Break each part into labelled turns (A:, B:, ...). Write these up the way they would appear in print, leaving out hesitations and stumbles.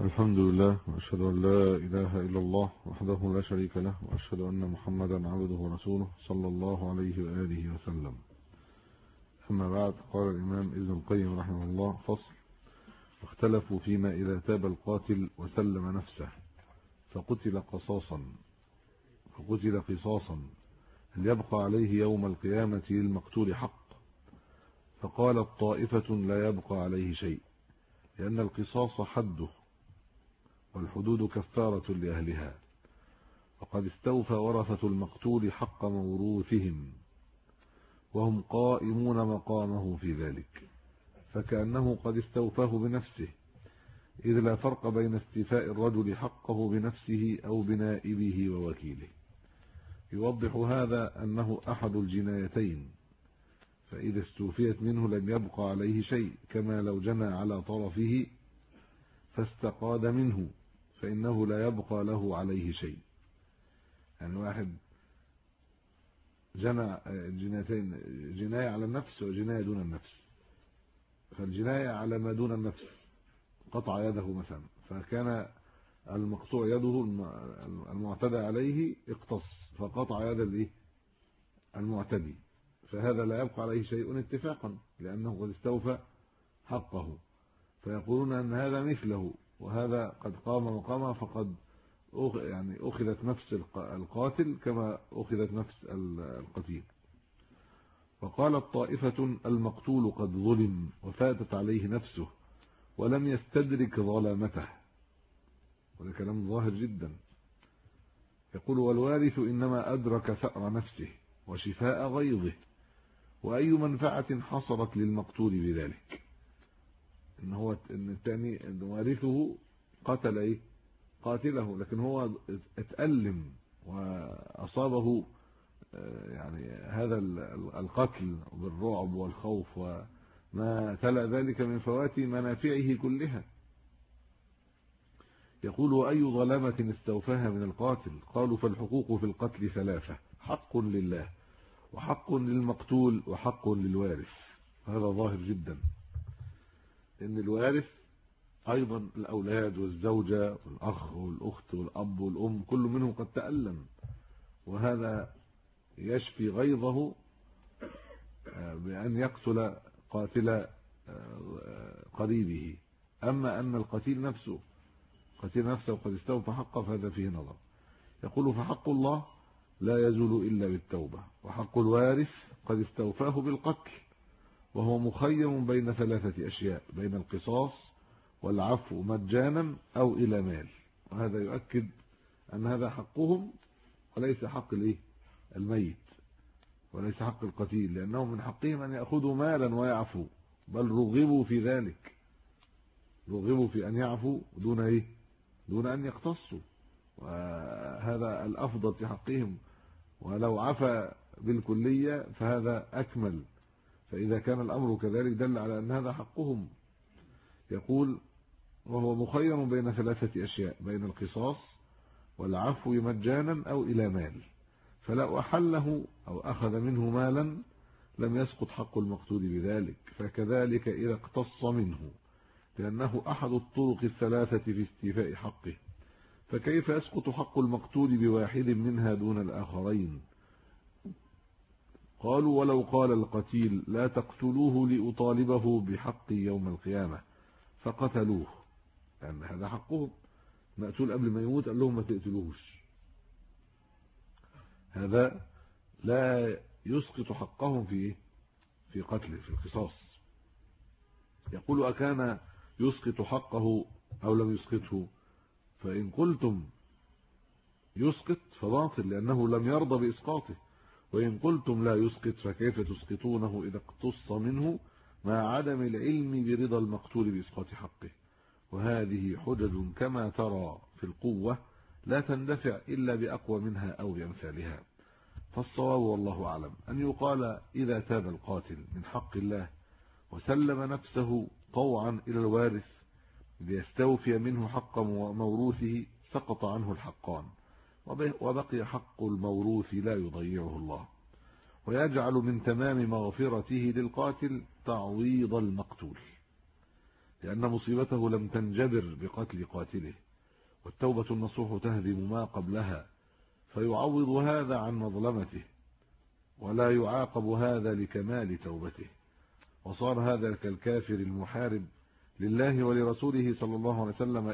A: الحمد لله، وأشهد أن لا إله إلا الله وحده لا شريك له، وأشهد أن محمدا عبده ورسوله صلى الله عليه وآله وسلم. أما بعد، قال الإمام ابن القيم رحمه الله: فصل: واختلفوا فيما إذا تاب القاتل وسلم نفسه فقتل قصاصا هل يبقى عليه يوم القيامة للمقتول حق؟ فقالت طائفة: لا يبقى عليه شيء، لأن القصاص حده والحدود كفارة لأهلها، وقد استوفى ورثة المقتول حق موروثهم وهم قائمون مقامه في ذلك، فكأنه قد استوفاه بنفسه، إذ لا فرق بين استيفاء الرجل حقه بنفسه أو بنائبه ووكيله. يوضح هذا أنه أحد الجنايتين، فإذا استوفيت منه لم يبقى عليه شيء، كما لو جنى على طرفه فاستقاد منه فإنه لا يبقى له عليه شيء. يعني واحد جنى جنايتين، جناية على النفس وجناية دون النفس، فالجناية على ما دون النفس قطع يده مثلا، فكان المقطوع يده المعتدى عليه اقتص فقطع يد المعتدي، فهذا لا يبقى عليه شيء اتفاقا لأنه قد استوفى حقه، فيقولون أن هذا مثله، وهذا قد قام مقامه، فقد أخذت نفس القاتل كما أخذت نفس القتيل. وقالت طائفة: المقتول قد ظلم وفاتت عليه نفسه ولم يستدرك ظلامته، وده كلام ظاهر جدا. يقول: والوارث إنما أدرك ثأر نفسه وشفاء غيظه، وأي منفعة حصلت للمقتول بذلك؟ إن الثاني إن وارثه قتل قاتله، لكن هو اتألم وأصابه يعني هذا القتل بالرعب والخوف وما تلا ذلك من فوات منافعه كلها. يقول: وأي ظلامة استوفاها من القاتل؟ قالوا: فالحقوق في القتل ثلاثة: حق لله، وحق للمقتول، وحق للوارث. هذا ظاهر جدا، إن الوارث أيضا الأولاد والزوجة والأخ والأخت والأب والأم كل منهم قد تألم، وهذا يشفي غيظه بأن يقتل قاتل قريبه. أما أن القتيل نفسه قد استوفى حقه فهذا فيه نظر. يقول: فحق الله لا يزول إلا بالتوبة، وحق الوارث قد استوفاه بالقتل، وهو مخير بين ثلاثة أشياء: بين القصاص والعفو مجانا أو إلى مال. وهذا يؤكد أن هذا حقهم وليس حق الميت، وليس حق القتيل، لأنهم من حقهم أن يأخذوا مالا ويعفوا، بل رغبوا في ذلك، رغبوا في أن يعفوا دون أن يقتصوا، وهذا الأفضل في حقهم، ولو عفى بالكلية فهذا أكمل. فإذا كان الأمر كذلك دل على أن هذا حقهم. يقول: وهو مخير بين ثلاثة أشياء: بين القصاص والعفو مجانا أو إلى مال، فلو أحله أو أخذ منه مالا لم يسقط حق المقتول بذلك، فكذلك إذا اقتص منه، لأنه أحد الطرق الثلاثة في استيفاء حقه، فكيف يسقط حق المقتول بواحد منها دون الآخرين؟ قالوا: ولو قال القتيل: لا تقتلوه لأطالبه بحقي يوم القيامة، فقتلوه، لأن هذا حقهم، مقتول قبل ما يموت قال لهم ما تقتلوهش، هذا لا يسقط حقهم في قتله في القصاص. يقول: أكان يسقط حقه أو لم يسقطه؟ فإن قلتم يسقط فباطل، لأنه لم يرضى بإسقاطه، وإن قلتم لا يسقط فكيف تسقطونه إذا اقتص منه مع عدم العلم برضا المقتول بإسقاط حقه؟ وهذه حجج كما ترى في القوة لا تندفع إلا بأقوى منها أو بأمثالها. فالصواب والله أعلم أن يقال: إذا تاب القاتل من حق الله وسلم نفسه طوعا إلى الوارث ليستوفي منه حق موروثه سقط عنه الحقان، وبقي حق الموروث لا يضيعه الله، ويجعل من تمام مغفرته للقاتل تعويض المقتول. لأن مصيبته لم تنجبر بقتل قاتله، والتوبة النصوح تهدم ما قبلها، فيعوض هذا عن مظلمته، ولا يعاقب هذا لكمال توبته، وصار هذا كالكافر المحارب لله ولرسوله صلى الله عليه وسلم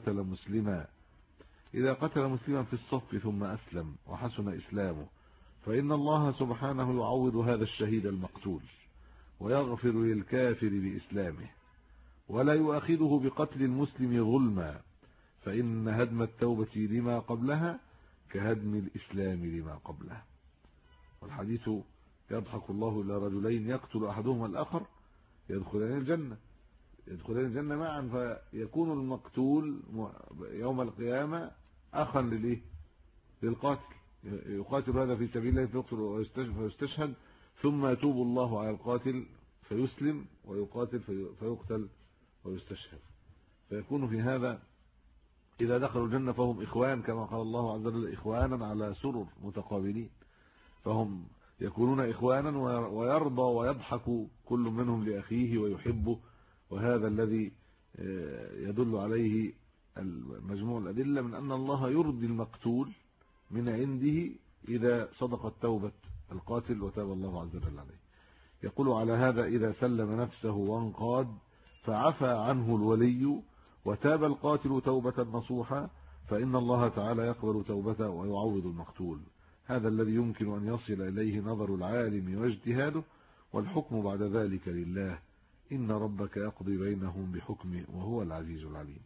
A: إذا قتل مسلما في الصف ثم أسلم وحسن إسلامه، فإن الله سبحانه يعوض هذا الشهيد المقتول ويغفر للكافر بإسلامه، ولا يؤاخذه بقتل المسلم ظلما، فإن هدم التوبة لما قبلها كهدم الإسلام لما قبله. والحديث يضحك الله إلى رجلين يقتل أحدهما الآخر يدخلان الجنة معا، فيكون المقتول يوم القيامة أخا للقاتل، يقاتل هذا في سبيل الله فيقتل ويستشهد، ثم يتوب الله على القاتل فيسلم ويقاتل فيقتل ويستشهد، فيكون في هذا إذا دخلوا الجنة فهم إخوان، كما قال الله عز وجل إخوانا على سرر متقابلين، فهم يكونون إخوانا ويرضى ويضحك كل منهم لأخيه ويحبه، وهذا الذي يدل عليه مجموع الأدلة من أن الله يرضي المقتول من عنده إذا صدقت توبة القاتل وتاب الله عز وجل عليه. يقول على هذا إذا سلم نفسه وانقاد فعفى عنه الولي وتاب القاتل توبة نصوحا، فإن الله تعالى يقبل توبته ويعوض المقتول. هذا الذي يمكن أن يصل إليه نظر العالم واجتهاده، والحكم بعد ذلك لله، إن ربك يقضي بينهم بحكمه وهو العزيز العليم.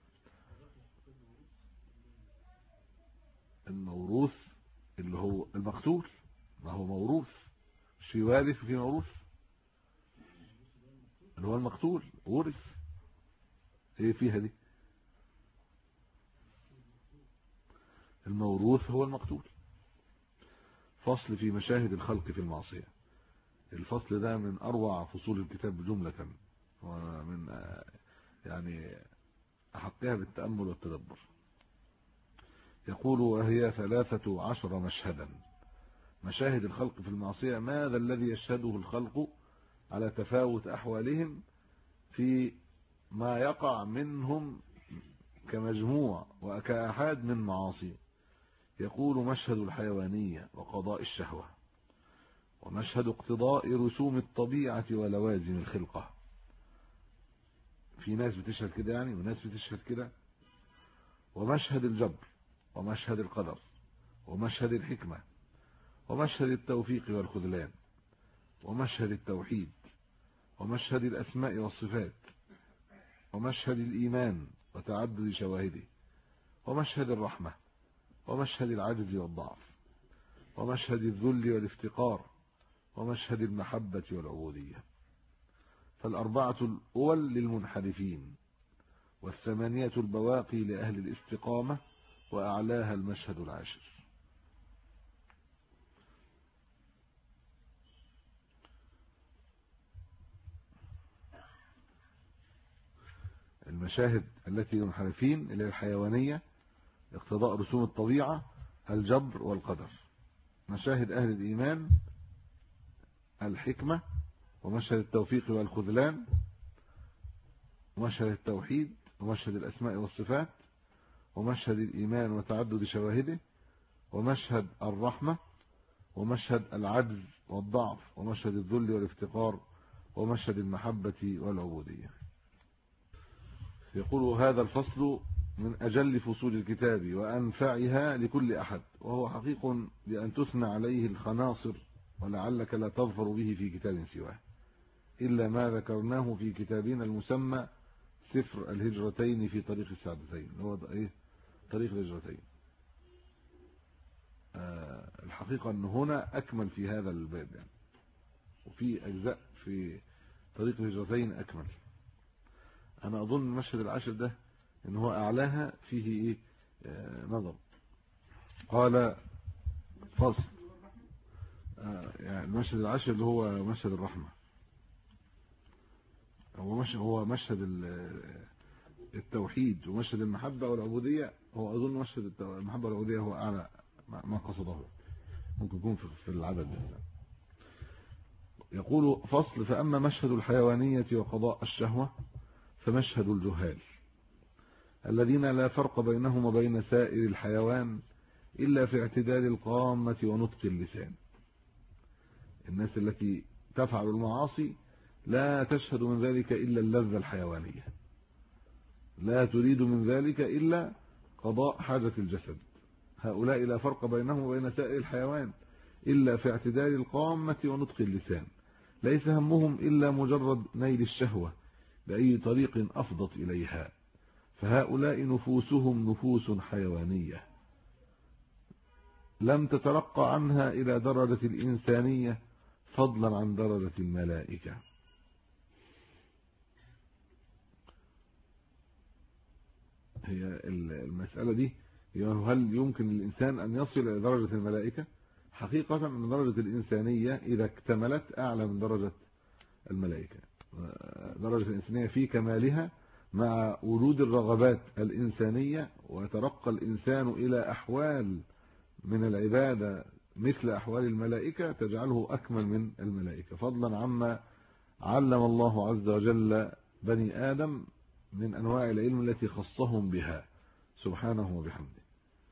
A: الموروث اللي هو المقتول، ما هو موروث، مش في وارث وفي موروث، اللي هو المقتول ورث، ايه فيها دي؟ الموروث هو المقتول. فصل في مشاهد الخلق في المعصية. الفصل ده من أروع فصول الكتاب جملة، ومن يعني أحقها بالتأمل والتدبر. يقول وهي 13 مشهدا. مشاهد الخلق في المعصية، ماذا الذي يشهده الخلق على تفاوت أحوالهم في ما يقع منهم كمجموع وكأحاد من معاصي. يقول مشهد الحيوانية وقضاء الشهوة، ومشهد اقتضاء رسوم الطبيعة ولوازم الخلقة. في ناس بتشهد كده يعني وناس بتشهد كده. ومشهد الجبر، ومشهد القدر، ومشهد الحكمة، ومشهد التوفيق والخذلان، ومشهد التوحيد، ومشهد الأسماء والصفات، ومشهد الإيمان وتعدد شواهده، ومشهد الرحمة، ومشهد العجز والضعف، ومشهد الذل والافتقار، ومشهد المحبة والعبودية. فالأربعة الأول للمنحرفين، والثمانية البواقي لأهل الاستقامة، وأعلاها المشهد العاشر. المشاهد التي للمنحرفين اللي هي الحيوانية، اقتضاء رسوم الطبيعة، الجبر والقدر. مشاهد أهل الإيمان الحكمة، ومشهد التوفيق والخذلان، ومشهد التوحيد، ومشهد الأسماء والصفات، ومشهد الإيمان وتعدد شواهده، ومشهد الرحمة، ومشهد العجز والضعف، ومشهد الذل والافتقار، ومشهد المحبة والعبودية. يقول هذا الفصل من أجل فصول الكتاب وأنفعها لكل أحد، وهو حقيق بأن تثنى عليه الخناصر، ولعلك لا تظفر به في كتاب سواه إلا ما ذكرناه في كتابنا المسمى سفر الهجرتين في طريق السعادتين. هو إيه؟ طريق الهجرتين. الحقيقة أن هنا أكمل في هذا الباب يعني، وفي أجزاء في طريق الهجرتين أكمل. أنا أظن المشهد العاشر ده إن هو أعلاها فيه إيه نظر. قال فصل يعني المشهد العاشر اللي هو مشهد الرحمة، هو مشهد التوحيد ومشهد المحبة والعبودية. هو أظن مشهد المحبة والعبودية هو أعلى ما قصده، ممكن يكون في العدد ده. يقول فصل فأما مشهد الحيوانية وقضاء الشهوة فمشهد الجهال الذين لا فرق بينهم وبين سائر الحيوان إلا في اعتدال القامة ونطق اللسان. الناس التي تفعل المعاصي لا تشهد من ذلك إلا اللذة الحيوانية، لا تريد من ذلك إلا قضاء حاجة الجسد. هؤلاء لا فرق بينهم وبين سائر الحيوان إلا في اعتدال القامة ونطق اللسان، ليس همهم إلا مجرد نيل الشهوة بأي طريق أفضت إليها، فهؤلاء نفوسهم نفوس حيوانية لم تترقى عنها إلى درجة الإنسانية فضلا عن درجة الملائكة. هي المسألة دي هل يمكن للإنسان أن يصل إلى درجة الملائكة؟ حقيقة أن درجة الإنسانية إذا اكتملت أعلى من درجة الملائكة. درجة الإنسانية في كمالها مع وجود الرغبات الإنسانية، ويترقى الإنسان إلى أحوال من العبادة مثل أحوال الملائكة تجعله أكمل من الملائكة، فضلا عما علم الله عز وجل بني آدم من أنواع العلم التي خصهم بها سبحانه وبحمده.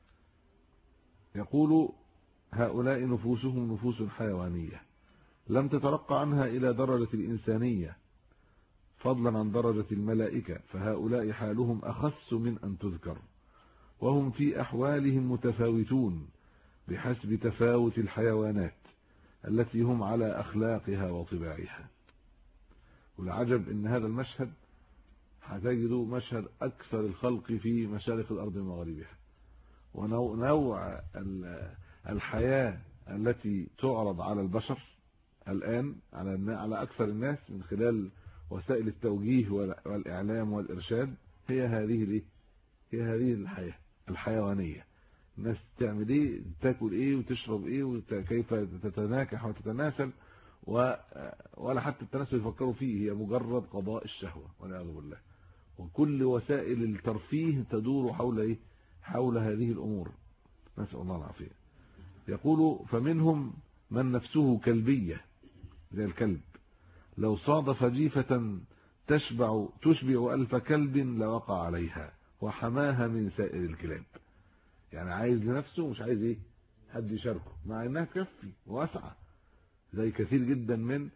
A: يقول هؤلاء نفوسهم نفوس حيوانية لم تترقى عنها إلى درجة الإنسانية فضلا عن درجة الملائكة، فهؤلاء حالهم أخس من أن تذكر، وهم في أحوالهم متفاوتون بحسب تفاوت الحيوانات التي هم على أخلاقها وطباعها. والعجب إن هذا المشهد هتجدوا مشهد أكثر الخلق في مشارق الأرض ومغاربها، ونوع الحياة التي تعرض على البشر الآن على أكثر الناس من خلال وسائل التوجيه والإعلام والإرشاد هي هذه الحياة الحيوانية. الناس تعمل ايه، تاكل ايه وتشرب ايه وكيف تتناكح وتتناسل، ولا حتى التناسل يفكروا فيه، هي مجرد قضاء الشهوة والعياذ بالله. وكل وسائل الترفيه تدور حول هذه الأمور، نسأل الله العافية. يقول فمنهم من نفسه كلبية زي الكلب، لو صادف جيفة تشبع ألف كلب لوقع عليها وحماها من سائر الكلاب. يعني عايز لنفسه مش عايز حد يشاركه، مع انها تكفي واسعة، زي كثير جدا من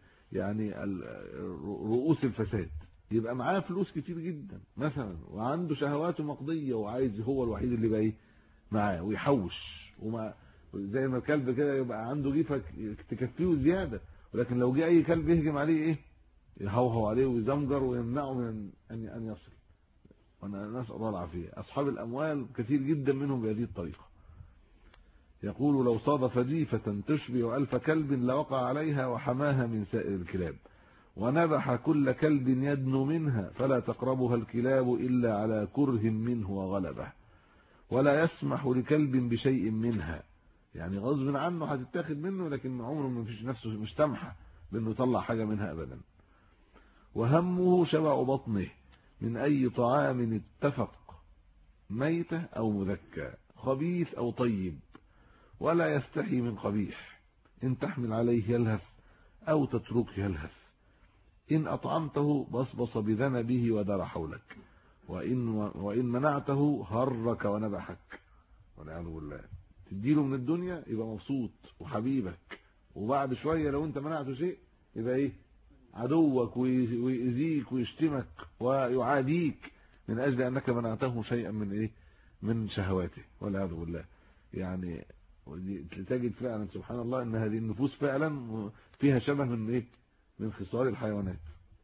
A: رؤوس الفساد، يبقى معاه فلوس كتير جدا مثلا وعنده شهواته مقضية وعايز هو الوحيد اللي بقى معاه ويحوش، زي ما الكلب كده يبقى عنده جيفة تكفيه زيادة، ولكن لو جه اي كلب يهجم عليه يهوهو عليه ويزمجر ويمنعه من ان يصل. وانا نسأل الله العافية. اصحاب الاموال كثير جدا منهم بهذه الطريقة. يقول لو صادف جيفة تشبع ألف كلب لوقع عليها وحماها من سائر الكلاب، ونبح كل كلب يدنو منها فلا تقربها الكلاب إلا على كره منه وغلبه، ولا يسمح لكلب بشيء منها، يعني غصب عنه هتتاخد منه، لكن عمره ما فيش نفسه مش سامحه بانه يطلع حاجة منها ابدا. وهمه شبع بطنه من اي طعام اتفق، ميتة او مذكى، خبيث او طيب، ولا يستحي من قبيح، ان تحمل عليه يلهث او تتركه يلهث، ان اطعمته بصبص بذنبه ودار حولك، وان منعته هرك ونبحك والعياذ بالله. تديله من الدنيا يبقى مبسوط وحبيبك، وبعد شوية لو انت منعته شيء يبقى عدوك ويؤذيك ويشتمك ويعاديك من اجل انك منعته شيئا من شهواته والعياذ بالله. يعني تجد فعلا سبحان الله ان هذه النفوس فعلا فيها شبه من خصال الحيوانات.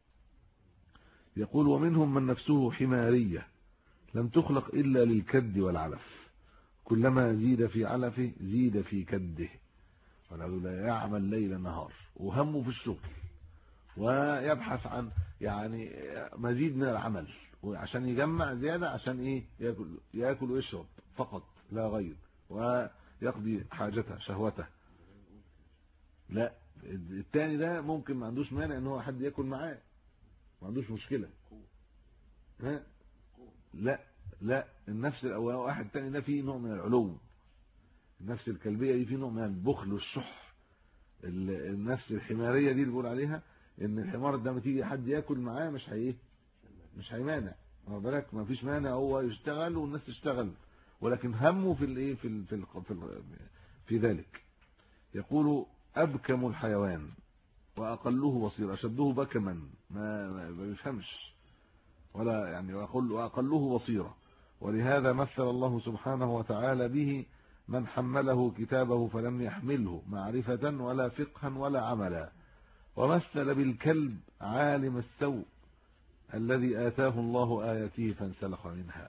A: يقول ومنهم من نفسه حمارية لم تخلق الا للكد والعلف، كلما زيد في علفه زيد في كده، ولا يعمل ليل نهار وهمه في الشغل، ويبحث عن مزيد من العمل وعشان يجمع زيادة عشان ياكل ويشرب فقط لا غير، ويقضي حاجته شهوته. لا الثاني ده ممكن ما عندوش مانع ان هو حد ياكل معاه، ما عندوش مشكلة. لا النفس الاول واحد تاني ده فيه نوع من العلو، النفس الكلبية دي فيه نوع من البخل والشح. النفس الحمارية دي اللي بيقول عليها ان الحمار ده لما تيجي حد ياكل معاه مش هيمانع، ما بالك ما فيش مانع هو يشتغل والناس تشتغل، ولكن همه في الايه في ذلك. يقول أبكم الحيوان وأقله بصيرة، أشده بكما ما بيفهمش ولا يعني، وأقله بصيرة. ولهذا مثل الله سبحانه وتعالى به من حمله كتابه فلم يحمله معرفة ولا فقها ولا عملا، ومثل بالكلب عالم السوء الذي آتاه الله آياته فانسلخ منها.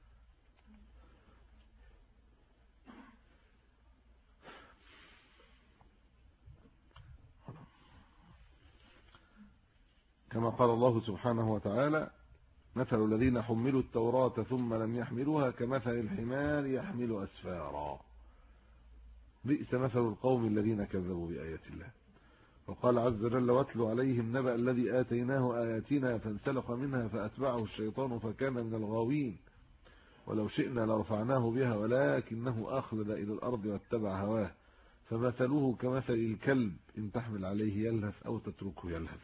A: كما قال الله سبحانه وتعالى: مثل الذين حملوا التوراة ثم لم يحملوها كمثل الحمار يحمل أسفارا، بئس مثل القوم الذين كذبوا بآيات الله. وقال عز وجل: واتل عليهم نبأ الذي آتيناه آياتنا فانسلخ منها فأتبعه الشيطان فكان من الغاوين ولو شئنا لرفعناه بها ولكنه أخلد إلى الأرض واتبع هواه فمثله كمثل الكلب إن تحمل عليه يلهث أو تتركه يلهث.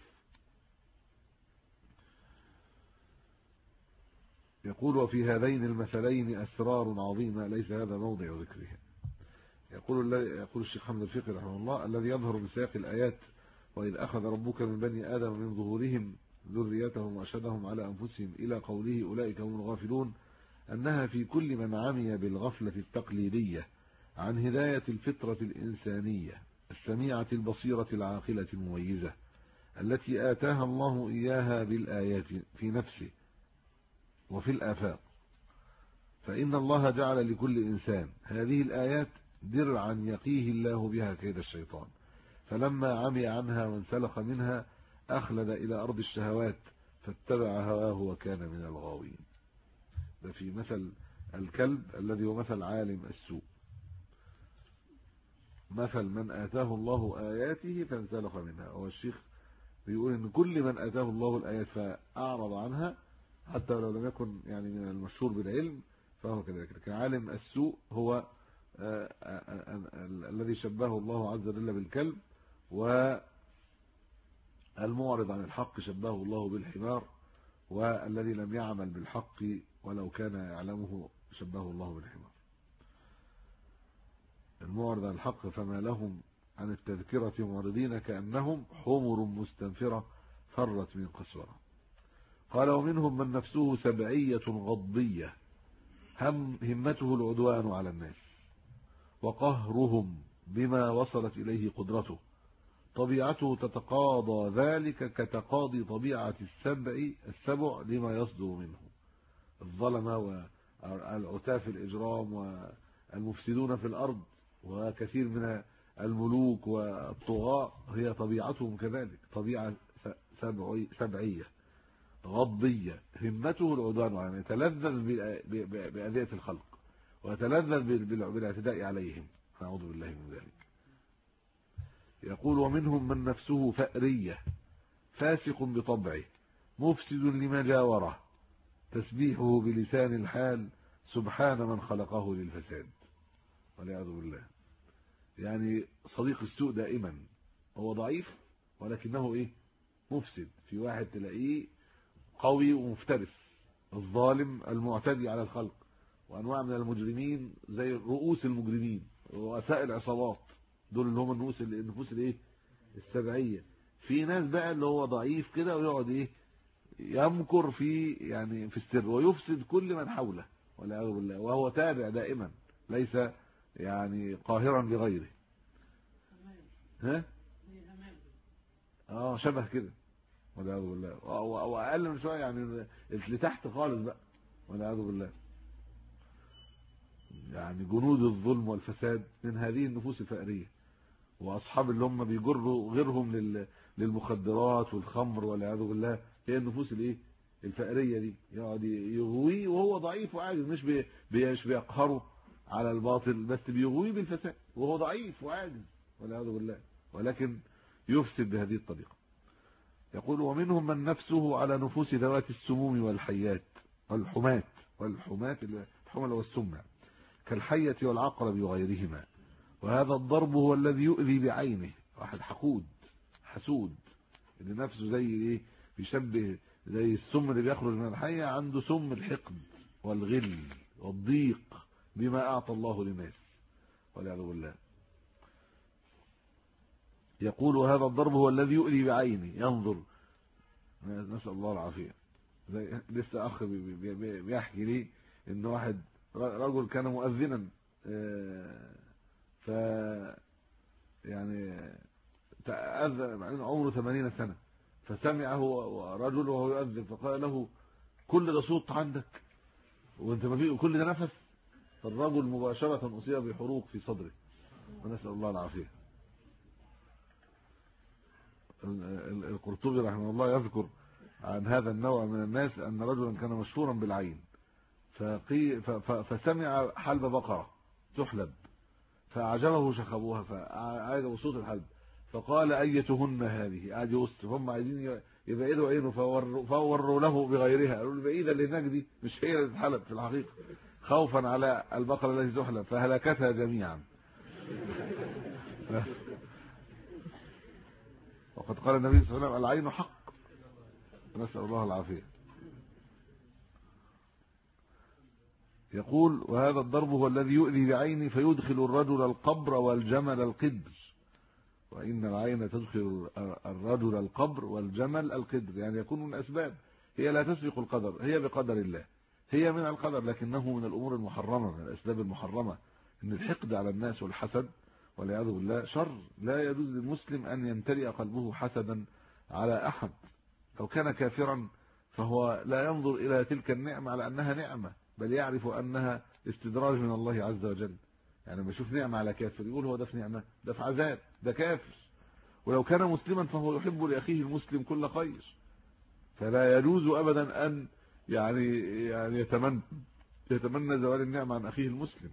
A: يقول: وفي هذين المثلين أسرار عظيمة ليس هذا موضع ذكرها. يقول الشيخ حمد الفقي رحمه الله: الذي يظهر بسياق الآيات: وإذ أخذ ربك من بني آدم من ظهورهم ذريتهم وأشهدهم على أنفسهم إلى قوله أولئك هم الغافلون، أنها في كل من عمي بالغفلة التقليدية عن هداية الفطرة الإنسانية السميعة البصيرة العاقلة المميزة التي آتاها الله إياها بالآيات في نفسه وفي الآفاق. فإن الله جعل لكل إنسان هذه الآيات درعا يقيه الله بها كيد الشيطان، فلما عمي عنها وانسلخ منها أخلد إلى أرض الشهوات فاتبع هواه وكان من الغاوين. ده في مثل الكلب الذي هو مثل عالم السوء. مثل من آتاه الله آياته فانسلخ منها، هو الشيخ بيقول إن كل من آتاه الله الآيات فأعرض عنها حتى لو لم يكن يعني من المشهور بالعلم فهو كذلك. كعالم السوء هو الذي شبهه الله عز وجل بالكلب، والمعرض عن الحق شبهه الله بالحمار، والذي لم يعمل بالحق ولو كان يعلمه شبهه الله بالحمار. المعرض عن الحق فما لهم عن التذكرة معرضين كأنهم حمر مستنفرة فرت من قسورة. قال: ومنهم من نفسه سبعية غضبية همته العدوان على الناس وقهرهم بما وصلت إليه قدرته، طبيعته تتقاضى ذلك كتقاضي طبيعة السبع لما يصدر منه. الظلمة والعتاة في الإجرام والمفسدون في الأرض وكثير من الملوك والطغاة هي طبيعتهم كذلك، طبيعة سبعية غضية همته العدوان على، يتلذذ بأذية الخلق ويتلذذ بالاعتداء عليهم، نعوذ بالله من ذلك. يقول: ومنهم من نفسه فأرية فاسق بطبعه مفسد لما جاوره تسبيحه بلسان الحال سبحان من خلقه للفساد، والعياذ بالله. يعني صديق السوء دائما هو ضعيف ولكنه ايه؟ مفسد. في واحد تلاقيه قوي ومفترس، الظالم المعتدي على الخلق، وانواع من المجرمين زي رؤوس المجرمين ورؤساء العصابات، دول اللي هم النفوس الايه؟ السبعيه. في ناس بقى اللي هو ضعيف كده ويقعد ايه؟ يمكر في يعني في السر ويفسد كل من حوله والعياذ بالله، وهو تابع دائما ليس يعني قاهرا لغيره. ها؟ شبه كده والعياذ بالله، واقل من شويه يعني اللي تحت خالص بقى والعياذ بالله. يعني جنود الظلم والفساد من هذه النفوس الفقريه، واصحاب اللي هم بيجروا غيرهم للمخدرات والخمر والعياذ بالله، هي النفوس الايه؟ الفقريه دي. يقعد يغويه وهو ضعيف وعاجز، مش بيقهره على الباطل، بس بيغويه بالفساد وهو ضعيف وعاجز والعياذ بالله، ولكن يفسد بهذه الطريقه. يقول: ومنهم من نفسه على نفوس ذوات السموم والحيات والحمات الحمى والسمع كالحية والعقرب وغيرهما، وهذا الضرب هو الذي يؤذي بعينه. واحد حقود حسود اللي نفسه زي ايه؟ بيشبه زي السم اللي بيخرج من الحية، عنده سم الحقد والغل والضيق بما أعطى الله للناس والعياذ بالله. يقول هذا الضرب هو الذي يؤذي بعينه، ينظر، نسأل الله العافية. زي لسه أخ بيحكي لي إن واحد رجل كان مؤذنا، ف يعني تأذن عمره 80 سنة، فسمعه رجل وهو يؤذن فقال له كل ده صوت عندك وانت ما فيه كل ده نفس؟ فالرجل مباشرة أصيب بحروق في صدره، ونسأل الله العافية. القرطبي رحمه الله يذكر عن هذا النوع من الناس أن رجلا كان مشهورا بالعين، فسمع حلب بقرة تحلب فأعجبه شخبوها، فأعجبه صوت الحلب، فقال أيتهن هذه؟ قاعد يوصف، هم عايزين يبعدوا عينه فوروا له بغيرها، قالوا البعيدة اللي هناك دي مش هي اللي تتحلب في الحقيقة، خوفا على البقرة التي تحلب فهلكتها جميعا. وقد قال النبي صلى الله عليه وسلم العين حق، نسأل الله العافية. يقول وهذا الضرب هو الذي يؤذي بعينه فيدخل الرجل القبر والجمل القدر، وإن العين تدخل الرجل القبر والجمل القدر، يعني يكون من أسباب، هي لا تسبق القدر، هي بقدر الله، هي من القدر، لكنه من الأمور المحرمة، من الأسباب المحرمة. إن الحقد على الناس والحسد والعياذ بالله شر، لا يجوز للمسلم أن يمتلئ قلبه حسدا على أحد، لو كان كافرا فهو لا ينظر إلى تلك النعمة على أنها نعمة، بل يعرف أنها استدراج من الله عز وجل. يعني لما يشوف نعمة على كافر يقول هو ده في نعمة، ده في عذاب، ده كافر. ولو كان مسلما فهو يحب لأخيه المسلم كل خير، فلا يجوز أبدا أن يعني يتمنى زوال النعمة عن أخيه المسلم.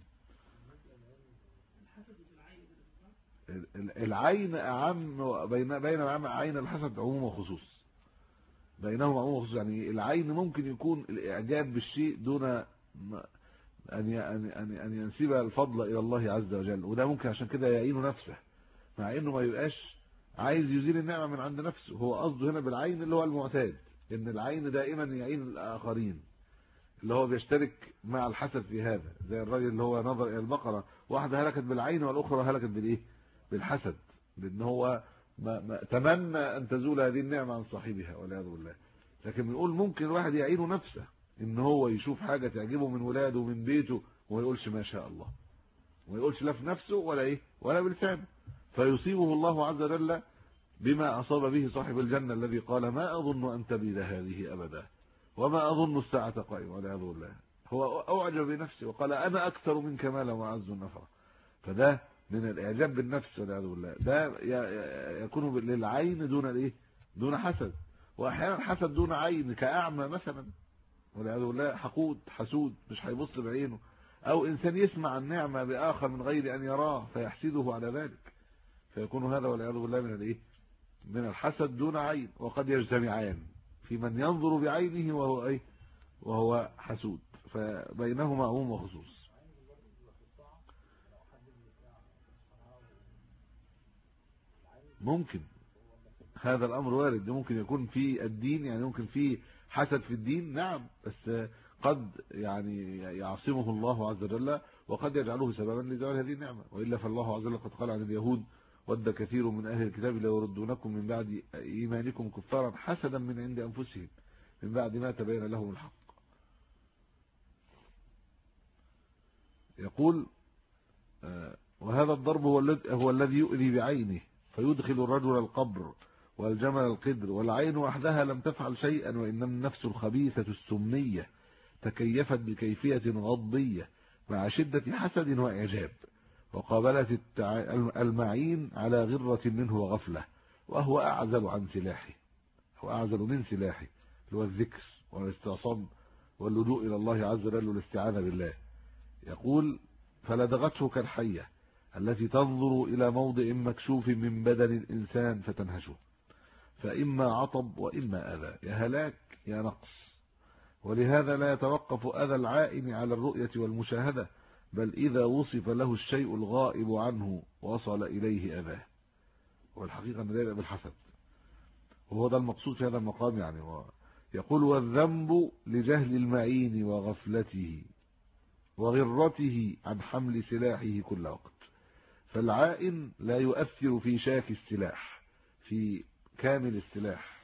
A: العين أعم، بين عين الحسد عموم وخصوص، بينهما عموم وخصوص. يعني العين ممكن يكون الإعجاب بالشيء دون أن ينسب الفضل إلى الله عز وجل، وده ممكن عشان كده يعين نفسه، مع إنه ما يبقاش عايز يزيل النعمة من عند نفسه. هو قصده هنا بالعين اللي هو المعتاد، إن العين دائما يعين الآخرين، اللي هو بيشترك مع الحسد في هذا، زي الراجل اللي هو نظر إلى البقرة، واحدة هلكت بالعين والأخرى هلكت بالإيه؟ بالحسد، لأن هو ما تمنى أن تزول هذه النعمة عن صاحبها والعياذ بالله. لكن بنقول ممكن الواحد يعين نفسه، إن هو يشوف حاجة تعجبه من ولاده ومن بيته وما يقولش ما شاء الله، وما يقولش لا في نفسه ولا بلسانه، فيصيبه الله عز وجل بما أصاب به صاحب الجنة الذي قال ما أظن أن تبيد هذه أبدا وما أظن الساعة قائمة والعياذ بالله. هو أعجب بنفسه وقال أنا أكثر منك مالا وأعز نفرا، فده من الإعجاب بالنفس والعياذ بالله. ده يكون للعين دون حسد، وأحيانا حسد دون عين كأعمى مثلا والعياذ بالله، حسود مش هيبص بعينه، أو إنسان يسمع النعمة بآخر من غير أن يراه فيحسده على ذلك، فيكون هذا والعياذ بالله من الحسد دون عين. وقد يجتمعان في من ينظر بعينه وهو حسود، فبينهما عموم وخصوص. ممكن هذا الأمر وارد، ممكن يكون في الدين، يعني ممكن في حسد في الدين، نعم، بس قد يعني يعصمه الله عز وجل وقد يجعله سببا لزوال هذه النعمة. وإلا فالله عز وجل قد قال عن اليهود ود كثير من أهل الكتاب لو يردونكم من بعد إيمانكم كفارا حسدا من عند أنفسهم من بعد ما تبين لهم الحق. يقول وهذا الضرب هو الذي يؤذي بعينه فيدخل الرجل القبر والجمل القدر، والعين وحدها لم تفعل شيئا، وإنما النفس الخبيثة السمية تكيفت بكيفية غضبية مع شدة حسد وإعجاب، وقابلت المعين على غرة منه وغفلة، وهو أعزل عن سلاحه، هو أعزل من سلاحه اللي هو الذكر والاستعصام واللجوء إلى الله عز وجل والاستعانة بالله. يقول فلدغته كالحية التي تنظر إلى موضع مكشوف من بدن الإنسان فتنهشه، فإما عطب وإما أذى، يا هلاك يا نقص. ولهذا لا يتوقف أذى العائن على الرؤية والمشاهدة، بل إذا وصف له الشيء الغائب عنه وصل إليه أذاه. والحقيقة أن ذلك بالحسد، وهو ده المقصود في هذا المقام. يعني هو يقول والذنب لجهل المعين وغفلته وغرته عن حمل سلاحه كل وقت. فالعائن لا يؤثر في شاك السلاح، في كامل السلاح،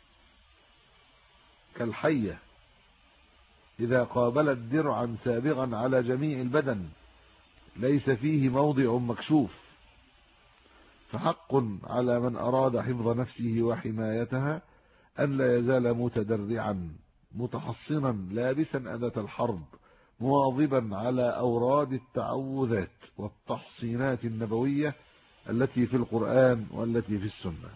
A: كالحية إذا قابلت درعا سابغا على جميع البدن ليس فيه موضع مكشوف. فحق على من أراد حفظ نفسه وحمايتها أن لا يزال متدرعا متحصنا لابسا أداة الحرب مواظبا على أوراد التعوذات والتحصينات النبوية التي في القرآن والتي في السنة.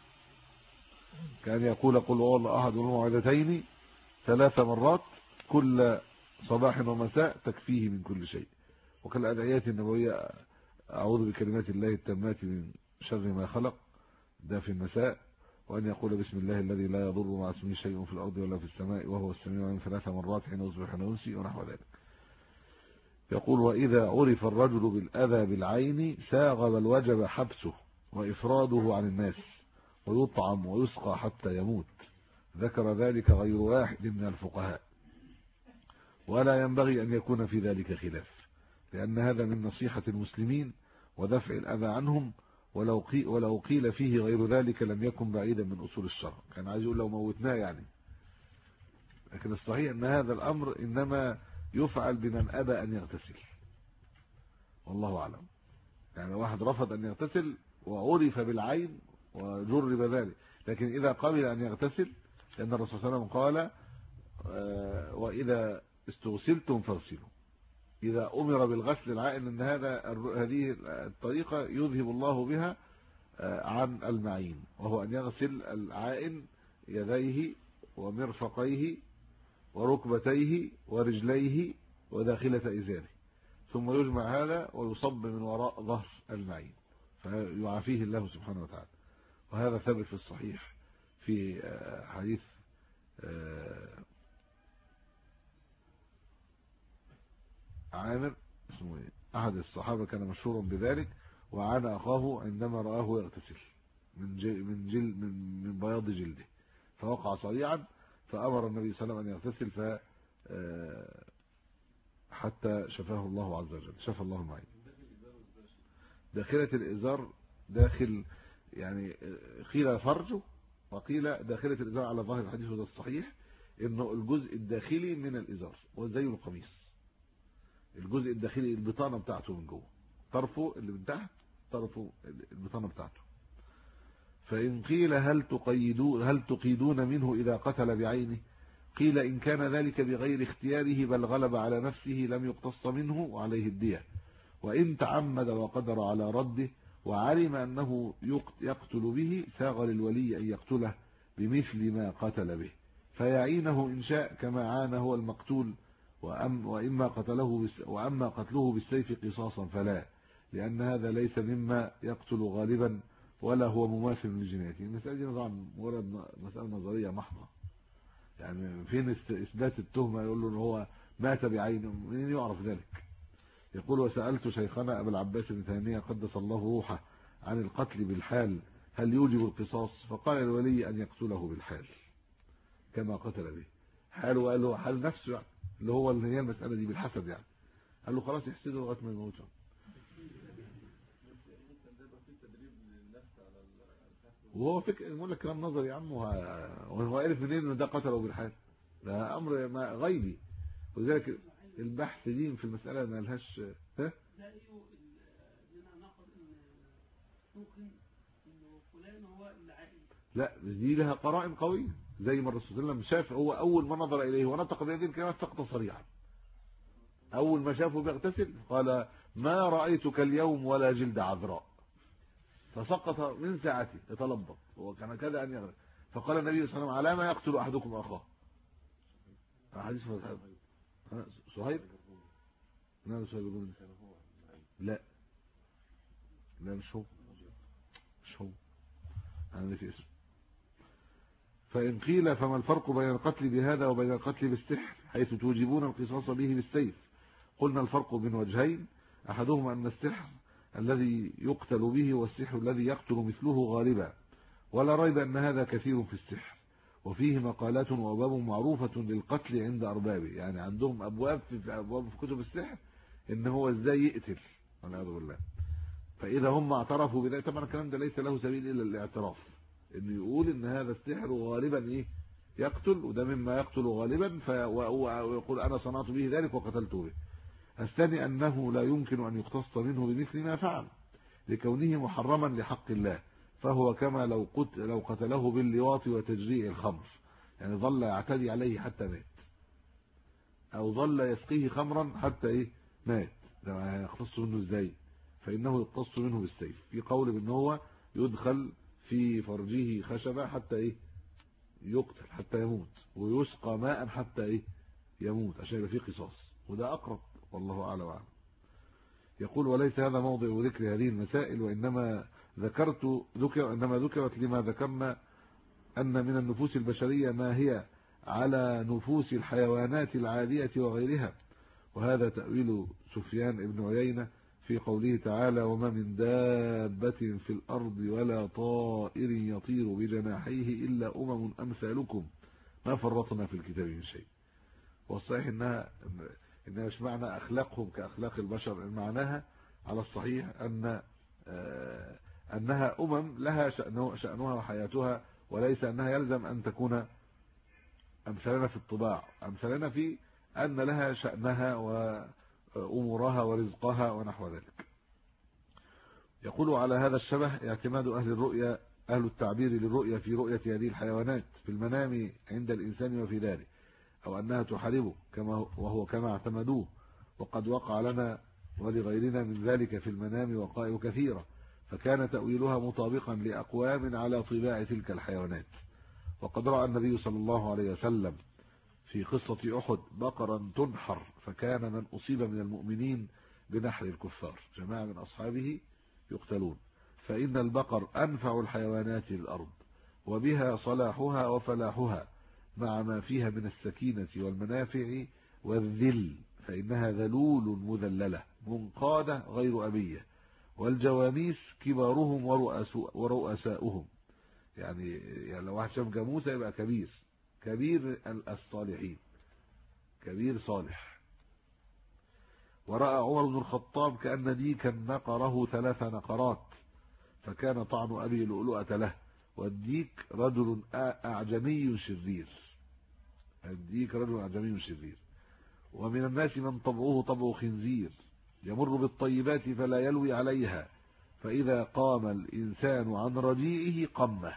A: كان يقول قل هو الله أحد الموعظتين 3 مرات كل صباح ومساء تكفيه من كل شيء. وكالأدعيات النبوية أعوذ بكلمات الله التامات من شر ما خلق، ده في المساء. وأن يقول بسم الله الذي لا يضر مع اسمه شيء في الأرض ولا في السماء وهو السميع العليم 3 مرات حين يصبح ونمسي ونحو ذلك. يقول وإذا عرف الرجل بالأذى بالعين ساغ بل وجب حبسه وإفراده عن الناس ويطعم ويسقى حتى يموت. ذكر ذلك غير واحد من الفقهاء، ولا ينبغي أن يكون في ذلك خلاف، لأن هذا من نصيحة المسلمين ودفع الأذى عنهم، ولو قيل فيه غير ذلك لم يكن بعيدا من أصول الشرع. كان عايز يقول لو موتناه يعني، لكن الصحيح أن هذا الأمر إنما يفعل بمن أبى أن يغتسل، والله أعلم. يعني واحد رفض أن يغتسل وعرف بالعين وجرب ذلك، لكن إذا قبل أن يغتسل، لأن الرسول صلى الله عليه وسلم قال وإذا استغسلتم فاغسلوا. إذا أمر بالغسل العائن أن هذه الطريقة يذهب الله بها عن المعين، وهو أن يغسل العائن يديه ومرفقيه وركبتيه ورجليه وداخلة إزاره، ثم يجمع هذا ويصب من وراء ظهر المعين فيعافيه الله سبحانه وتعالى. وهذا ثابت في الصحيح في حديث عامر اسمه أحد الصحابة كان مشهورا بذلك، وعانى أخاه عندما رآه يغتسل من بياض جلده فوقع صريعا، فأمر النبي صلى الله عليه وسلم أن يغتسل حتى شفاه الله عز وجل، شفى الله المعين. داخلة الإزار داخل يعني قيل فرجه وقيل داخلة الإزار على ظاهر الحديث، وده الصحيح إنه الجزء الداخلي من الإزار وزي القميص، الجزء الداخلي البطانة بتاعته من جوه، طرفه اللي من تحت طرفه البطانة بتاعته. فإن قيل هل تقيدون منه إذا قتل بعينه؟ قيل إن كان ذلك بغير اختياره بل غلب على نفسه لم يقتص منه وعليه الدية، وإن تعمد وقدر على رده وعلم أنه يقتل به ساغ للولي أن يقتله بمثل ما قتل به فيعينه إن شاء كما عان هو المقتول، وأما قتله بالسيف قصاصا فلا، لأن هذا ليس مما يقتل غالبا ولا هو مماثل لجنايته. المسألة دي طبعا مجرد مسألة نظرية محضة، يعني فين إثبات التهمة؟ يقول له إن هو مات بعينه، منين يعرف ذلك؟ يقول وسألت شيخنا أبا العباس بن تيمية قدس الله روحه عن القتل بالحال هل يوجب القصاص؟ فقال الولي أن يقتله بالحال كما قتل به حاله، وقال له حال نفسه يعني اللي هي المسألة دي بالحسب يعني، قال له خلاص يحسده لغاية ما يموته. وهو فكر يقول لك كلام نظري يا عم، وهو عارف منين ان ده قتله بالحال؟ ده امر ما غيبي، ولذلك البحث دي في المسألة ما لهاش ها؟ لا دي لها قرائن قوية، زي ما الرسول صلى الله عليه وسلم شاف، هو أول ما نظر إليه ونطق بهذه الكلمات سقط صريعا. أول ما شافه بيغتسل قال ما رأيتك اليوم ولا جلد عذراء، فسقط من ساعته يتلبط، هو كان كذا أن يغرق. فقال النبي صلى الله عليه وسلم على ما يقتل أحدكم أخاه. حديث صهيب لا صهيب لا مش هو أنا في اسم. فإن قيل فما الفرق بين القتل بهذا وبين القتل بالسحر حيث توجبون القصاص به بالسيف؟ قلنا الفرق بين وجهين، أحدهما أن السحر الذي يقتل به والسحر الذي يقتل مثله غالبا، ولا ريب أن هذا كثير في السحر، وفيه مقالات وأبواب معروفة للقتل عند أربابه، يعني عندهم أبواب في كتب السحر إن هو إزاي يقتل والعياذ بالله. فإذا هم اعترفوا بذلك، طبعا الكلام ده ليس له سبيل إلا الاعتراف، إنه يقول إن هذا السحر غالبا إيه يقتل، وده مما يقتل غالبا، ويقول أنا صنعت به ذلك وقتلت به. الثاني أنه لا يمكن أن يقتص منه بمثل ما فعل لكونه محرما لحق الله، فهو كما لو قتله باللواط وتجريع الخمر، يعني ظل يعتدي عليه حتى مات، أو ظل يسقيه خمرا حتى إيه مات، ده يقتص منه إزاي؟ فإنه يقتص منه بالسيف. في قول بأن هو يدخل في فرجه خشبة حتى إيه يقتل حتى يموت، ويسقى ماء حتى إيه يموت عشان يبقى فيه قصاص، وده أقرب والله أعلم وأعلم. يقول وليس هذا موضع ذكر هذه المسائل، وإنما ذكرت لما ذكرنا أن من النفوس البشرية ما هي على نفوس الحيوانات العادية وغيرها، وهذا تأويل سفيان بن عيينة في قوله تعالى وما من دابة في الأرض ولا طائر يطير بجناحيه إلا أمثالكم ما فرطنا في الكتاب من شيء. والصحيح إنها مش معنى أخلاقهم كأخلاق البشر، معناها على الصحيح أنها لها شأنها وحياتها، وليس أنها يلزم أن تكون أمثالنا في الطباع، أمثالنا في أن لها شأنها وأمورها ورزقها ونحو ذلك. يقول على هذا الشبه اعتماد أهل التعبير للرؤية في رؤية هذه الحيوانات في المنام عند الإنسان وفي داره، أو أنها تحاربه وهو كما اعتمدوه، وقد وقع لنا ولغيرنا من ذلك في المنام وقائع كثيرة، فكان تأويلها مطابقا لأقوام على طباع تلك الحيوانات. وقد رأى النبي صلى الله عليه وسلم في قصة أحد بقرا تنحر، فكان من أصيب من المؤمنين بنحر الكفار جماعة من أصحابه يقتلون، فإن البقر أنفع الحيوانات للأرض، وبها صلاحها وفلاحها مع ما فيها من السكينة والمنافع والذل، فإنها ذلول مذللة منقادة غير أبية، والجواميس كبارهم ورؤساؤهم، يعني لو واحد شاف جاموسة يبقى كبير الصالحين، كبير صالح. ورأى عمر بن الخطاب كأن ديكا نقره 3 نقرات، فكان طعن أبي لؤلؤة له، والديك رجل أعجمي شرير، الديك رجل أعجمي شرير. ومن الناس من طبعه طبع خنزير يمر بالطيبات فلا يلوي عليها، فإذا قام الإنسان عن رجيئه قمه،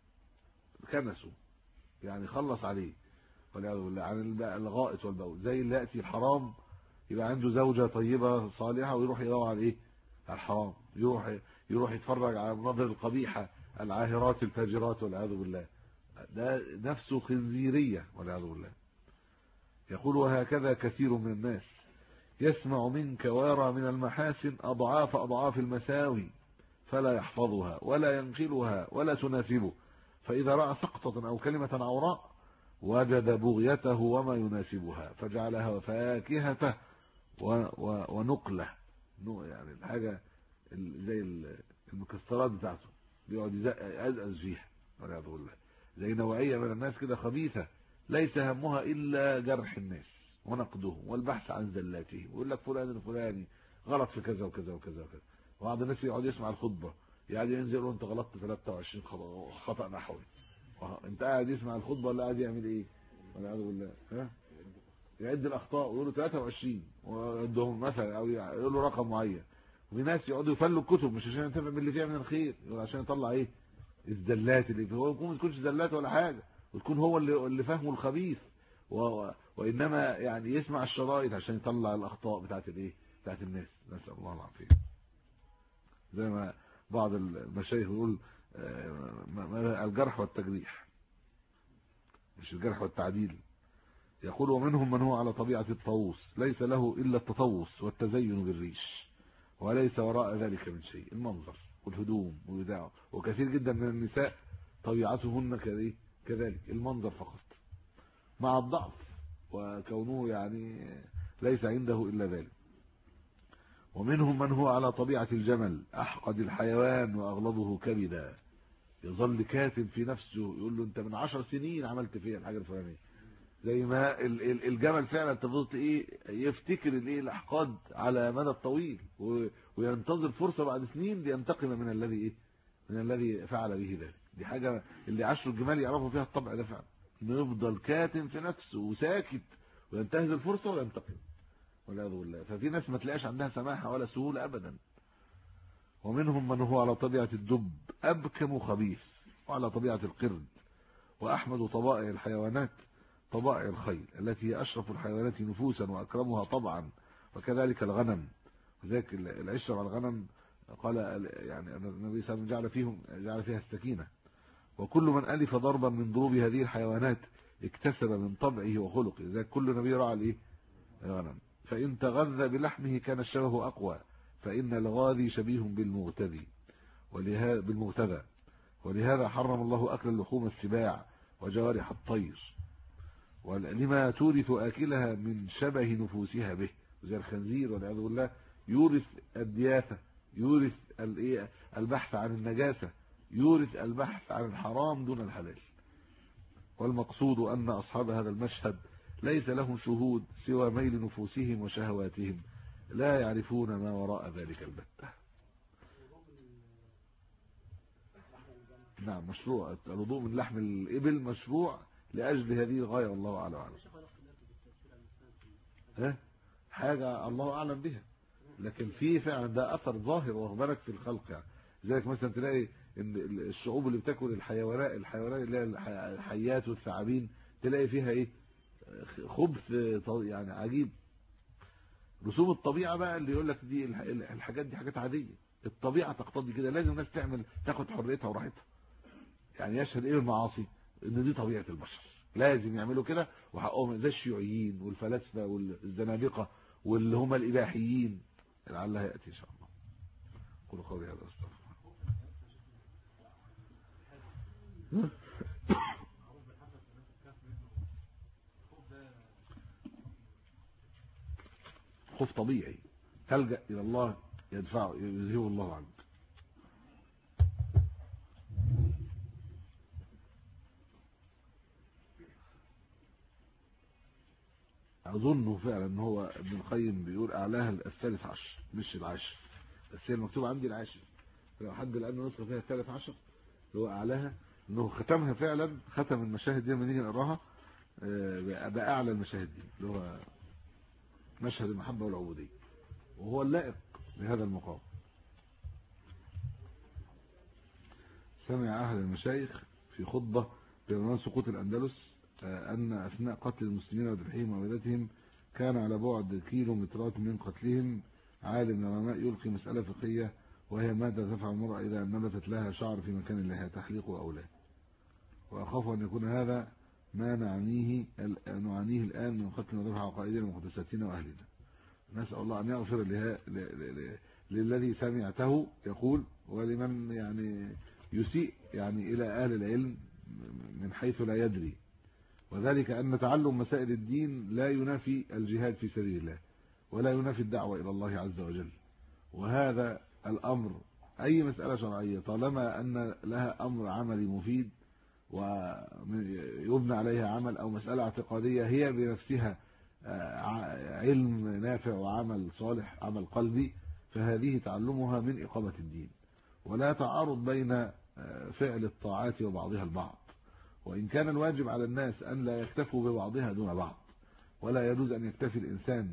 A: كنسه يعني خلص عليه والعياذ بالله، عن الغائط والبول، زي اللي يأتي الحرام يبقى عنده زوجة طيبة صالحة ويروح يدور على ايه على الحرام، يروح يتفرج على المناظر القبيحة العاهرات الفاجرات والعياذ بالله، ده نفسه خنزيرية والعياذ بالله. يقول وهكذا كثير من الناس يسمع منك ويرى من المحاسن أضعاف المساوي، فلا يحفظها ولا ينقلها ولا تناسبه، فإذا رأى سقطة أو كلمة عوراء وجد بغيته وما يناسبها، فجعلها فاكهته ونقله، يعني الحاجة زي المكسرات بتاعته بيقعد يزقز فيها والعياذ بالله. زي نوعية من الناس كده خبيثة ليس همها إلا جرح الناس ونقدهم والبحث عن زلاتهم، ويقول لك فلان الفلاني غلط في كذا وكذا وكذا وكذا، وبعض الناس يقعد يسمع الخطبة يعني ينزل وانت غلطت 23 خطأ نحوي، انت قاعد يسمع الخطبة ولا قاعد يعمل ايه والعياذ بالله؟ ها يعد الاخطاء ويقولوا 23 وعندهم مثلا، او يقولوا رقم معين. وفي ناس يقعدوا يفلوا الكتب مش عشان ينتفع باللي فيها من الخير، يقول عشان يطلع ايه الزلات اللي فيه، هو يكون ما تكونش زلات ولا حاجه، وتكون هو اللي فهمه الخبيث، وانما يعني يسمع الشرائط عشان يطلع الاخطاء بتاعت الايه بتاعت الناس، نسال الله العافيه. زي ما بعض المشايخ يقول الجرح والتجريح مش الجرح والتعديل. يقول ومنهم من هو على طبيعة الطاووس ليس له إلا التطوس والتزين بالريش، وليس وراء ذلك من شيء، المنظر والهدوم والوداع. وكثير جدا من النساء طبيعتهن كذلك المنظر فقط مع الضعف، وكونه يعني ليس عنده إلا ذلك. ومنهم من هو على طبيعة الجمل أحقد الحيوان وأغلظه كبدا، يظل كاتم في نفسه، يقول له انت من 10 سنين عملت فيها الحاجه الفلانيه. زي ما الجمل فعلا تفضل ايه يفتكر الايه الاحقاد على مدى الطويل، وينتظر فرصه بعد سنين لينتقم من الذي ايه، من الذي فعل به ذلك. دي حاجه اللي عاشوا الجمال يعرفوا فيها الطبع ده فعلا، انه يفضل كاتم في نفسه وساكت وينتهز الفرصه وينتقم والعياذ بالله. ففي ناس ما تلاقيش عندها سماحه ولا سهوله ابدا. ومنهم من هو على طبيعه الدب ابكم وخبيث، وعلى طبيعه القرد. واحمد طبائع الحيوانات طبائع الخيل التي هي اشرف الحيوانات نفوسا واكرمها طبعا، وكذلك الغنم. وذلك العشره مع الغنم قال يعني النبي صلى الله عليه وسلم جعل فيها السكينه. وكل من الف ضربا من ضروب هذه الحيوانات اكتسب من طبعه وخلقه. ذلك كل نبي راعى الايه الغنم. فان تغذى بلحمه كان الشبه اقوى، فان الغاذي شبيه بالمغتذي ولهذا حرم الله اكل اللحوم السباع وجوارح الطير، ولما تورث آكلها من شبه نفوسها به. زي الخنزير والعياذ بالله يورث الدياثة، يورث البحث عن النجاسة، يورث البحث عن الحرام دون الحلال. والمقصود أن أصحاب هذا المشهد ليس لهم شهود سوى ميل نفوسهم وشهواتهم، لا يعرفون ما وراء ذلك البتة. نعم مشروع الوضوء من لحم الإبل، مشروع لأجل هذه الغاية، والله أعلم. حاجة الله أعلم بها، لكن في فعلا ده أثر ظاهر وغبرك في الخلق. يعني لذلك مثلا تلاقي ان الشعوب اللي بتاكل الحيوانات اللي هي الحيات والثعابين تلاقي فيها ايه خبث يعني عجيب. رسوم الطبيعة بقى اللي يقول لك دي الحاجات دي حاجات عادية، الطبيعة تقتضي كده، لازم الناس تاخد حريتها وراحتها. يعني يشهد ايه المعاصي ان دي طبيعة البشر، لازم يعملوا كده، وحقهم زي الشيوعيين والفلاسفة والزنادقة واللي هم الإباحيين. لعلها يأتي إن شاء الله. قولوا قولي هذا أستغفر. خوف طبيعي تلجأ إلى الله يدفعه يذهبه الله عنك. أظنه فعلا ان هو ابن القيم بيقول أعلاها الثالث عشر مش العاشر، بس هي المكتوب عندي العاشر، لو حد لأنه نسخة فيها الثالث عشر اللي هو أعلاها، انه ختمها فعلا، ختم المشاهد دي لما نيجي نقراها بأعلى المشاهد دي اللي هو مشهد المحبة والعبودية، وهو اللائق بهذا المقام. سمع أهل المشايخ في خطبة بعنوان سقوط الأندلس أن أثناء قتل المسلمين وذبحهم وولادتهم كان على بعد كيلومترات من قتلهم عالم من العلماء يلقي مسألة فقهية، وهي ماذا تفعل المرأة إذا نبتت لها شعر في مكان لها تحليقه أو لا. وأخاف أن يكون هذا ما نعنيه الآن من قتل وذبح عقائدنا ومقدساتنا وأهلنا. نسأل الله أن يغفر للذي سمعته يقول، ولمن يعني يسيء يعني إلى أهل العلم من حيث لا يدري. وذلك أن تعلم مسائل الدين لا ينافي الجهاد في سبيل الله، ولا ينافي الدعوة إلى الله عز وجل. وهذا الأمر أي مسألة شرعية طالما أن لها أمر عملي مفيد ويبنى عليها عمل، أو مسألة اعتقادية هي بنفسها علم نافع وعمل صالح عمل قلبي، فهذه تعلمها من إقامة الدين. ولا تعارض بين فعل الطاعات وبعضها البعض، وإن كان الواجب على الناس أن لا يكتفوا ببعضها دون بعض، ولا يجوز أن يكتفي الإنسان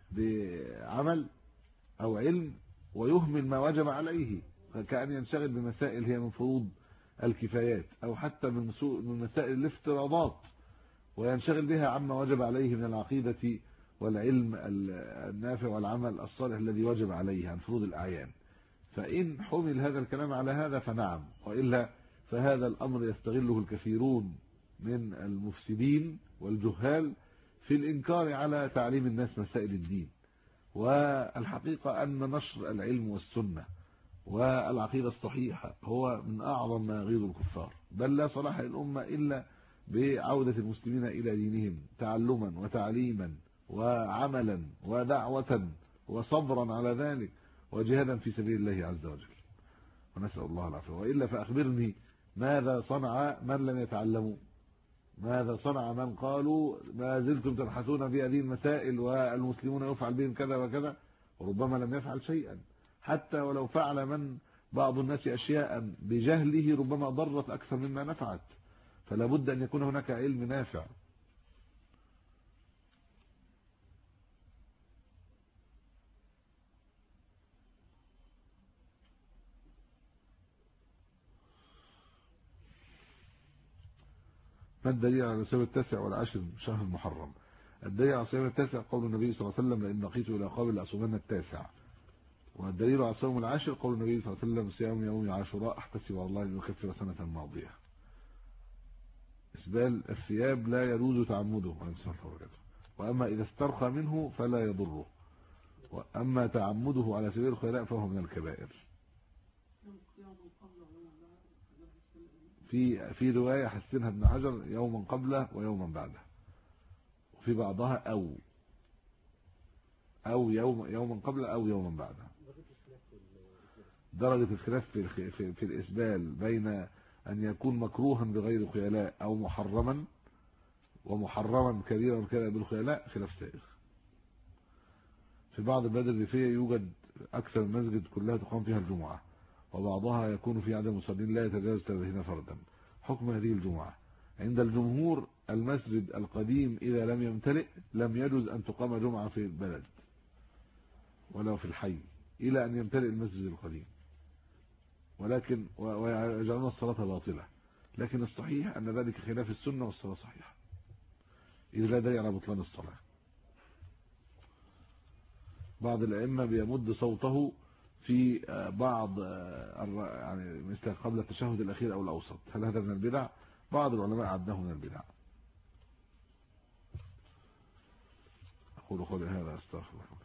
A: بعمل أو علم ويهمل ما وجب عليه، كأن ينشغل بمسائل هي من فروض الكفايات، أو حتى من مسائل الافتراضات وينشغل بها عما وجب عليه من العقيدة والعلم النافع والعمل الصالح الذي وجب عليه عن فروض الأعيان. فإن حمل هذا الكلام على هذا فنعم، وإلا فهذا الأمر يستغله الكثيرون من المفسدين والجهال في الإنكار على تعليم الناس مسائل الدين. والحقيقة أن نشر العلم والسنة والعقيدة الصحيحة هو من أعظم ما يغيظ الكفار، بل لا صلاح للأمة إلا بعودة المسلمين إلى دينهم تعلما وتعليما وعملا ودعوة وصبرا على ذلك وجهادا في سبيل الله عز وجل. ونسأل الله العافية. وإلا فأخبرني ماذا صنع من لم يتعلموا؟ ماذا صنع من قالوا ما زلتم تبحثون في هذه المسائل والمسلمون يفعل بهم كذا وكذا، وربما لم يفعل شيئا، حتى ولو فعل من بعض الناس أشياء بجهله ربما ضرت أكثر مما نفعت، فلا بد أن يكون هناك علم نافع. ما الدليل على صيام التاسع والعاشر من شهر المحرم؟ الدليل على صيام التاسع قول النبي صلى الله عليه وسلم لئن لقيت الى قابل لاصومن التاسع. والدليل على صوم العاشر قول النبي صلى الله عليه وسلم صيام يوم عاشوراء احتسب على الله ان يكفر سنه ماضيه. اسبال الثياب لا يجوز تعمده واما اذا استرخى منه فلا يضره، واما تعمده على سبيل الخيلاء فهو من الكبائر. في روايه حسنها ابن حجر يوما قبله ويوما بعده، وفي بعضها او يوما قبله او يوما بعده. درجه الخلاف في الاسبال بين ان يكون مكروها بغير خيلاء او محرما، ومحرما كبيرا كذا بالخيلاء خلاف سائغ. في بعض البلاد الريفيه يوجد اكثر من مسجد كلها تقام فيها الجمعه، وبعضها يكون في عدد مصلين لا يتجاوز 30 فردا. حكم هذه الجمعة عند الجمهور: المسجد القديم إذا لم يمتلئ لم يجوز أن تقام جمعة في البلد ولا في الحي إلى أن يمتلئ المسجد القديم، ولكن ويجعلون الصلاة باطلة. لكن الصحيح أن ذلك خلاف السنة، والصلاة صحيحة إذا لا دليل على بطلان الصلاة. بعض الأئمة بيمد صوته في بعض يعني مثل قبل التشهد الأخير أو الأوسط. هل هذا من البدع؟ بعض العلماء عداه من البدع. أقول قولي هذا أستغفر الله.